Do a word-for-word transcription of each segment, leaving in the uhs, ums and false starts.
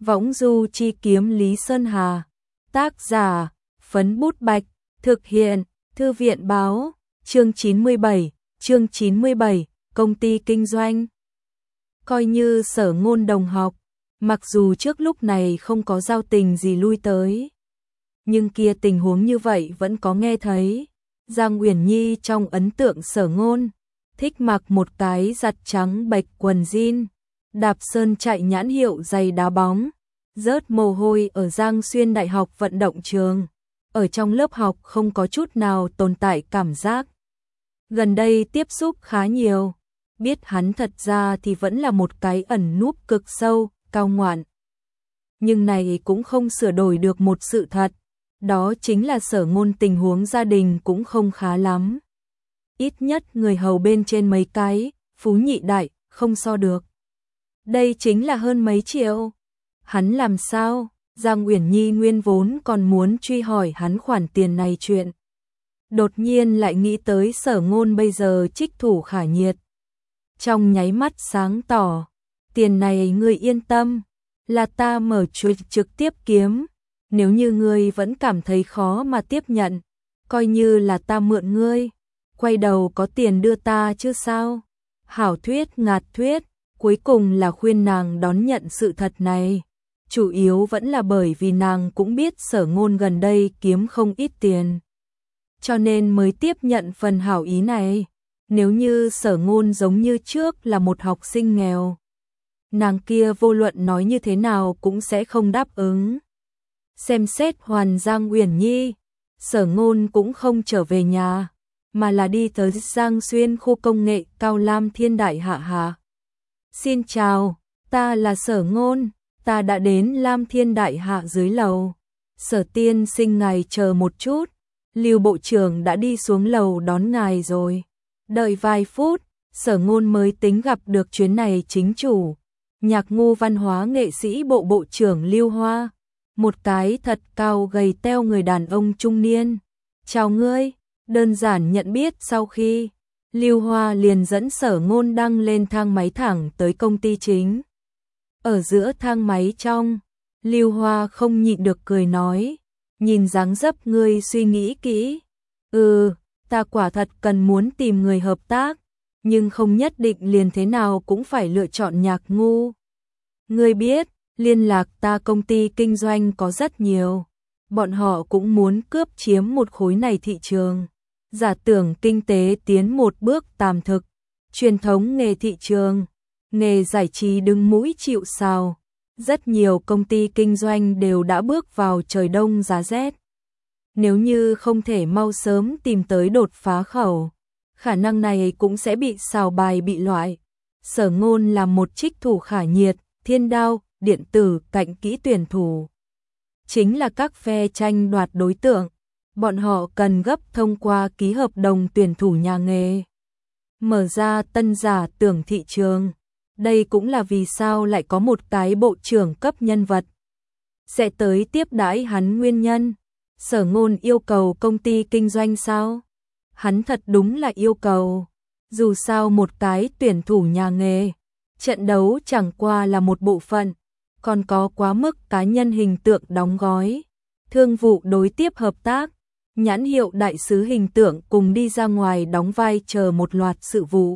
Võng du chi kiếm Lý Sơn Hà. Tác giả, Phấn Bút Bạch. Thực hiện, Thư viện Báo. Chương chín mươi bảy, chương chín mươi bảy, công ty kinh doanh. Coi như Sở Ngôn đồng học, mặc dù trước lúc này không có giao tình gì lui tới, nhưng kia tình huống như vậy vẫn có nghe thấy. Giang Uyển Nhi trong ấn tượng Sở Ngôn, thích mặc một cái giặt trắng bạch quần jean, đạp sơn chạy nhãn hiệu giày đá bóng, rớt mồ hôi ở Giang Xuyên Đại học vận động trường. Ở trong lớp học không có chút nào tồn tại cảm giác. Gần đây tiếp xúc khá nhiều, biết hắn thật ra thì vẫn là một cái ẩn núp cực sâu, cao ngoạn. Nhưng này cũng không sửa đổi được một sự thật, đó chính là Sở Ngôn tình huống gia đình cũng không khá lắm. Ít nhất người hầu bên trên mấy cái, phú nhị đại, không so được. Đây chính là hơn mấy triệu. Hắn làm sao? Giang Uyển Nhi nguyên vốn còn muốn truy hỏi hắn khoản tiền này chuyện. Đột nhiên lại nghĩ tới Sở Ngôn bây giờ trích thủ khả nhiệt. Trong nháy mắt sáng tỏ, tiền này ngươi yên tâm, là ta mở chuột trực tiếp kiếm. Nếu như ngươi vẫn cảm thấy khó mà tiếp nhận, coi như là ta mượn ngươi, quay đầu có tiền đưa ta chứ sao. Hảo thuyết ngạt thuyết, cuối cùng là khuyên nàng đón nhận sự thật này. Chủ yếu vẫn là bởi vì nàng cũng biết Sở Ngôn gần đây kiếm không ít tiền, cho nên mới tiếp nhận phần hảo ý này. Nếu như Sở Ngôn giống như trước là một học sinh nghèo, nàng kia vô luận nói như thế nào cũng sẽ không đáp ứng. Xem xét hoàn Giang Uyển Nhi, Sở Ngôn cũng không trở về nhà, mà là đi tới Giang Xuyên khu công nghệ Cao Lam Thiên Đại Hạ Hạ. Xin chào, ta là Sở Ngôn, ta đã đến Lam Thiên Đại Hạ dưới lầu. Sở tiên sinh ngài chờ một chút, Lưu bộ trưởng đã đi xuống lầu đón ngài rồi. Đợi vài phút, Sở Ngôn mới tính gặp được chuyến này chính chủ, Nhạc ngu văn hóa nghệ sĩ bộ bộ trưởng Lưu Hoa. Một cái thật cao gầy teo người đàn ông trung niên. Chào ngươi, đơn giản nhận biết sau khi, Lưu Hoa liền dẫn Sở Ngôn đăng lên thang máy thẳng tới công ty chính. Ở giữa thang máy trong, Lưu Hoa không nhịn được cười nói, nhìn dáng dấp ngươi suy nghĩ kỹ. Ừ, ta quả thật cần muốn tìm người hợp tác, nhưng không nhất định liền thế nào cũng phải lựa chọn Nhạc ngu. Ngươi biết, liên lạc ta công ty kinh doanh có rất nhiều, bọn họ cũng muốn cướp chiếm một khối này thị trường. Giả tưởng kinh tế tiến một bước tạm thực, truyền thống nghề thị trường, nghề giải trí đứng mũi chịu sào. Rất nhiều công ty kinh doanh đều đã bước vào trời đông giá rét. Nếu như không thể mau sớm tìm tới đột phá khẩu, khả năng này cũng sẽ bị xào bài bị loại. Sở Ngôn là một trích thủ khả nhiệt, thiên đao, điện tử, cạnh kỹ tuyển thủ. Chính là các phe tranh đoạt đối tượng. Bọn họ cần gấp thông qua ký hợp đồng tuyển thủ nhà nghề, mở ra tân giả tưởng thị trường. Đây cũng là vì sao lại có một cái bộ trưởng cấp nhân vật sẽ tới tiếp đãi hắn nguyên nhân. Sở Ngôn yêu cầu công ty kinh doanh sao? Hắn thật đúng là yêu cầu. Dù sao một cái tuyển thủ nhà nghề, trận đấu chẳng qua là một bộ phận, còn có quá mức cá nhân hình tượng đóng gói, thương vụ đối tiếp hợp tác, nhãn hiệu đại sứ hình tượng cùng đi ra ngoài đóng vai chờ một loạt sự vụ.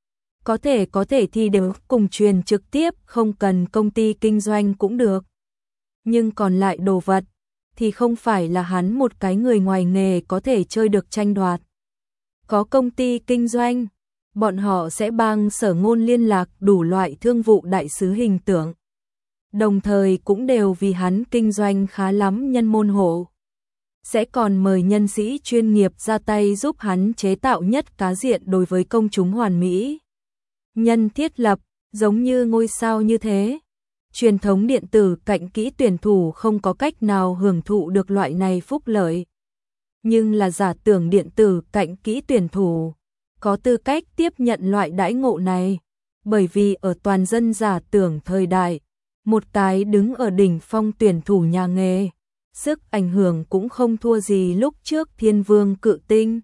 Có thể có thể thì đều cùng truyền trực tiếp, không cần công ty kinh doanh cũng được. Nhưng còn lại đồ vật thì không phải là hắn một cái người ngoài nghề có thể chơi được tranh đoạt. Có công ty kinh doanh, bọn họ sẽ bằng Sở Ngôn liên lạc đủ loại thương vụ đại sứ hình tượng. Đồng thời cũng đều vì hắn kinh doanh khá lắm nhân môn hộ. Sẽ còn mời nhân sĩ chuyên nghiệp ra tay giúp hắn chế tạo nhất cá diện đối với công chúng hoàn mỹ. Nhân thiết lập, giống như ngôi sao như thế. Truyền thống điện tử cạnh kỹ tuyển thủ không có cách nào hưởng thụ được loại này phúc lợi. Nhưng là giả tưởng điện tử cạnh kỹ tuyển thủ, có tư cách tiếp nhận loại đãi ngộ này. Bởi vì ở toàn dân giả tưởng thời đại, một cái đứng ở đỉnh phong tuyển thủ nhà nghề, sức ảnh hưởng cũng không thua gì lúc trước Thiên Vương Cự Tinh.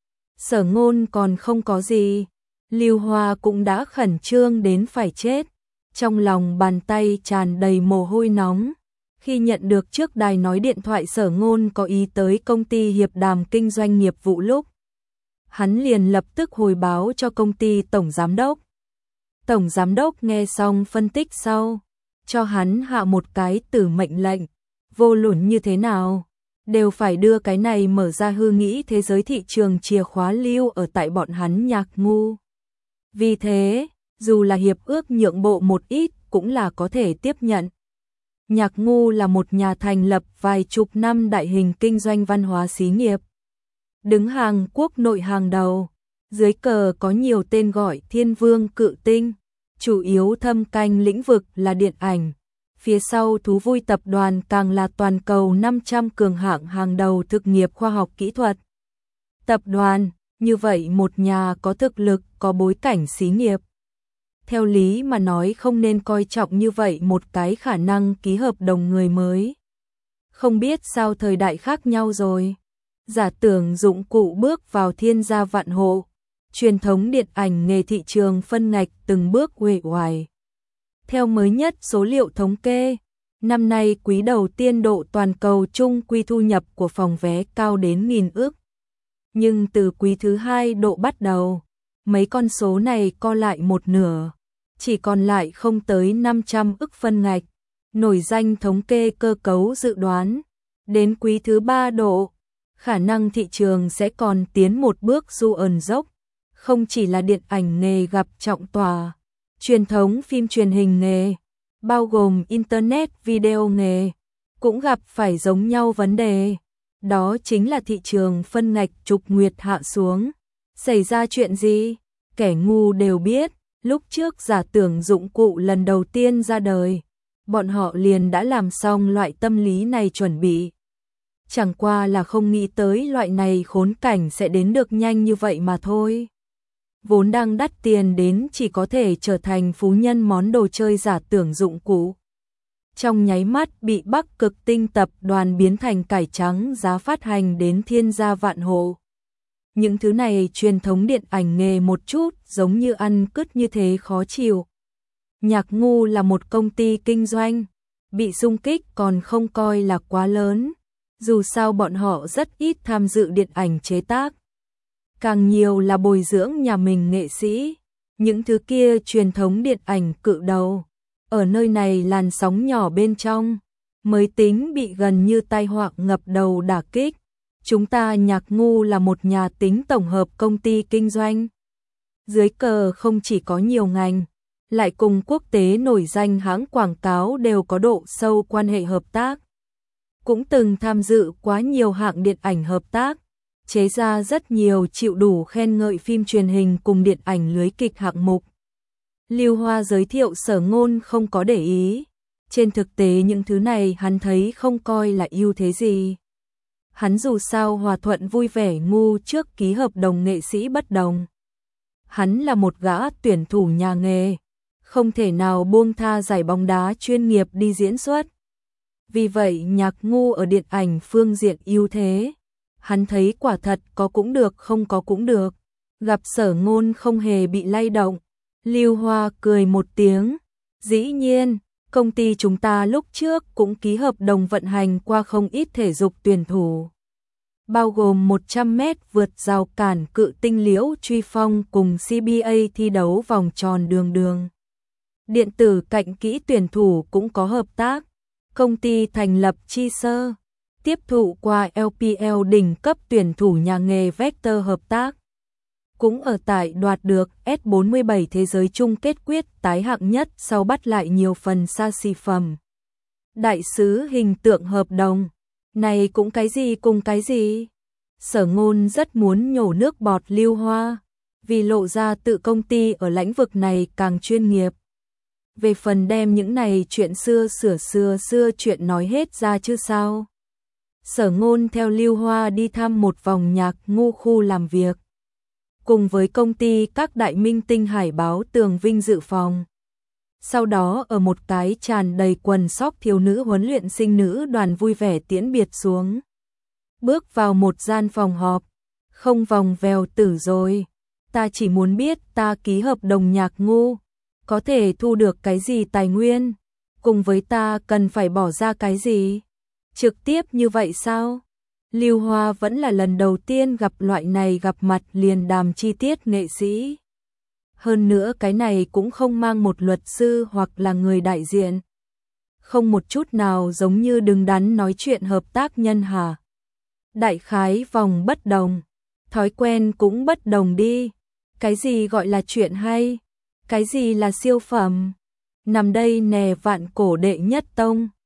Sở Ngôn còn không có gì, Lưu Hoa cũng đã khẩn trương đến phải chết. trong lòng bàn tay tràn đầy mồ hôi nóng. Khi nhận được trước đài nói điện thoại Sở Ngôn có ý tới công ty hiệp đàm kinh doanh nghiệp vụ lúc, hắn liền lập tức hồi báo cho công ty tổng giám đốc. Tổng giám đốc nghe xong phân tích sau, cho hắn hạ một cái tử mệnh lệnh, vô luận như thế nào, đều phải đưa cái này mở ra hư nghĩ thế giới thị trường chìa khóa lưu ở tại bọn hắn Nhạc Ngu. Vì thế, dù là hiệp ước nhượng bộ một ít cũng là có thể tiếp nhận. Nhạc Ngu là một nhà thành lập vài chục năm đại hình kinh doanh văn hóa xí nghiệp, đứng hàng quốc nội hàng đầu, dưới cờ có nhiều tên gọi thiên vương cự tinh, chủ yếu thâm canh lĩnh vực là điện ảnh. Phía sau thú vui tập đoàn càng là toàn cầu năm trăm cường hạng hàng đầu thực nghiệp khoa học kỹ thuật. Tập đoàn, như vậy một nhà có thực lực, có bối cảnh xí nghiệp. Theo lý mà nói không nên coi trọng như vậy một cái khả năng ký hợp đồng người mới. Không biết sao thời đại khác nhau rồi. Giả tưởng dụng cụ bước vào thiên gia vạn hộ, truyền thống điện ảnh nghề thị trường phân ngạch từng bước uể oải. Theo mới nhất số liệu thống kê, năm nay quý đầu tiên độ toàn cầu chung quy thu nhập của phòng vé cao đến nghìn ức. Nhưng từ quý thứ hai độ bắt đầu, mấy con số này co lại một nửa, chỉ còn lại không tới năm trăm ức phân ngạch. Nổi danh thống kê cơ cấu dự đoán, đến quý thứ ba độ, khả năng thị trường sẽ còn tiến một bước du ẩn dốc. Không chỉ là điện ảnh nghề gặp trọng tòa, truyền thống phim truyền hình nghề, bao gồm Internet video nghề, cũng gặp phải giống nhau vấn đề. Đó chính là thị trường phân ngạch trục nguyệt hạ xuống. Xảy ra chuyện gì? Kẻ ngu đều biết, lúc trước giả tưởng dụng cụ lần đầu tiên ra đời, bọn họ liền đã làm xong loại tâm lý này chuẩn bị. Chẳng qua là không nghĩ tới loại này khốn cảnh sẽ đến được nhanh như vậy mà thôi. Vốn đang đắt tiền đến chỉ có thể trở thành phú nhân món đồ chơi giả tưởng dụng cụ, trong nháy mắt bị Bắc Cực Tinh tập đoàn biến thành cải trắng giá phát hành đến thiên gia vạn hộ. Những thứ này truyền thống điện ảnh nghề một chút giống như ăn cứt như thế khó chịu. Nhạc Ngu là một công ty kinh doanh, bị xung kích còn không coi là quá lớn, dù sao bọn họ rất ít tham dự điện ảnh chế tác, càng nhiều là bồi dưỡng nhà mình nghệ sĩ. Những thứ kia truyền thống điện ảnh cự đầu, ở nơi này làn sóng nhỏ bên trong, mới tính bị gần như tai họa ngập đầu đả kích. Chúng ta Nhạc Ngu là một nhà tính tổng hợp công ty kinh doanh. Dưới cờ không chỉ có nhiều ngành, lại cùng quốc tế nổi danh hãng quảng cáo đều có độ sâu quan hệ hợp tác. Cũng từng tham dự quá nhiều hạng điện ảnh hợp tác, chế ra rất nhiều chịu đủ khen ngợi phim truyền hình cùng điện ảnh lưới kịch hạng mục. Lưu Hoa giới thiệu Sở Ngôn không có để ý, trên thực tế những thứ này hắn thấy không coi là ưu thế gì. Hắn dù sao hòa thuận vui vẻ ngu trước ký hợp đồng nghệ sĩ bất đồng. Hắn là một gã tuyển thủ nhà nghề, không thể nào buông tha giải bóng đá chuyên nghiệp đi diễn xuất. Vì vậy Nhạc Ngu ở điện ảnh phương diện ưu thế, hắn thấy quả thật có cũng được không có cũng được. Gặp Sở Ngôn không hề bị lay động, Lưu Hoa cười một tiếng, dĩ nhiên, công ty chúng ta lúc trước cũng ký hợp đồng vận hành qua không ít thể dục tuyển thủ, bao gồm một trăm mét vượt rào cản cự tinh Liễu Truy Phong cùng xê bê a thi đấu vòng tròn đường đường. Điện tử cạnh kỹ tuyển thủ cũng có hợp tác, công ty thành lập chi sơ, tiếp thụ qua lờ pê lờ đỉnh cấp tuyển thủ nhà nghề Vector hợp tác. Cũng ở tại đoạt được S bốn mươi bảy thế giới chung kết quyết tái hạng nhất sau bắt lại nhiều phần xa xỉ phẩm. Đại sứ hình tượng hợp đồng, này cũng cái gì cùng cái gì. Sở Ngôn rất muốn nhổ nước bọt Lưu Hoa, vì lộ ra tự công ty ở lĩnh vực này càng chuyên nghiệp. Về phần đem những này chuyện xưa sửa xưa xưa chuyện nói hết ra chứ sao. Sở Ngôn theo Lưu Hoa đi thăm một vòng Nhạc Ngu khu làm việc, cùng với công ty các đại minh tinh hải báo tường vinh dự phòng. Sau đó ở một cái tràn đầy quần sóc thiếu nữ huấn luyện sinh nữ đoàn vui vẻ tiễn biệt xuống. Bước vào một gian phòng họp, không vòng vèo tử rồi. Ta chỉ muốn biết ta ký hợp đồng Nhạc Ngu, có thể thu được cái gì tài nguyên, cùng với ta cần phải bỏ ra cái gì? Trực tiếp như vậy sao? Lưu Hoa vẫn là lần đầu tiên gặp loại này gặp mặt liền đàm chi tiết nghệ sĩ. Hơn nữa cái này cũng không mang một luật sư hoặc là người đại diện. Không một chút nào giống như đứng đắn nói chuyện hợp tác nhân hà. Đại khái vòng bất đồng, thói quen cũng bất đồng đi. Cái gì gọi là chuyện hay? Cái gì là siêu phẩm? Nằm đây nè vạn cổ đệ nhất tông.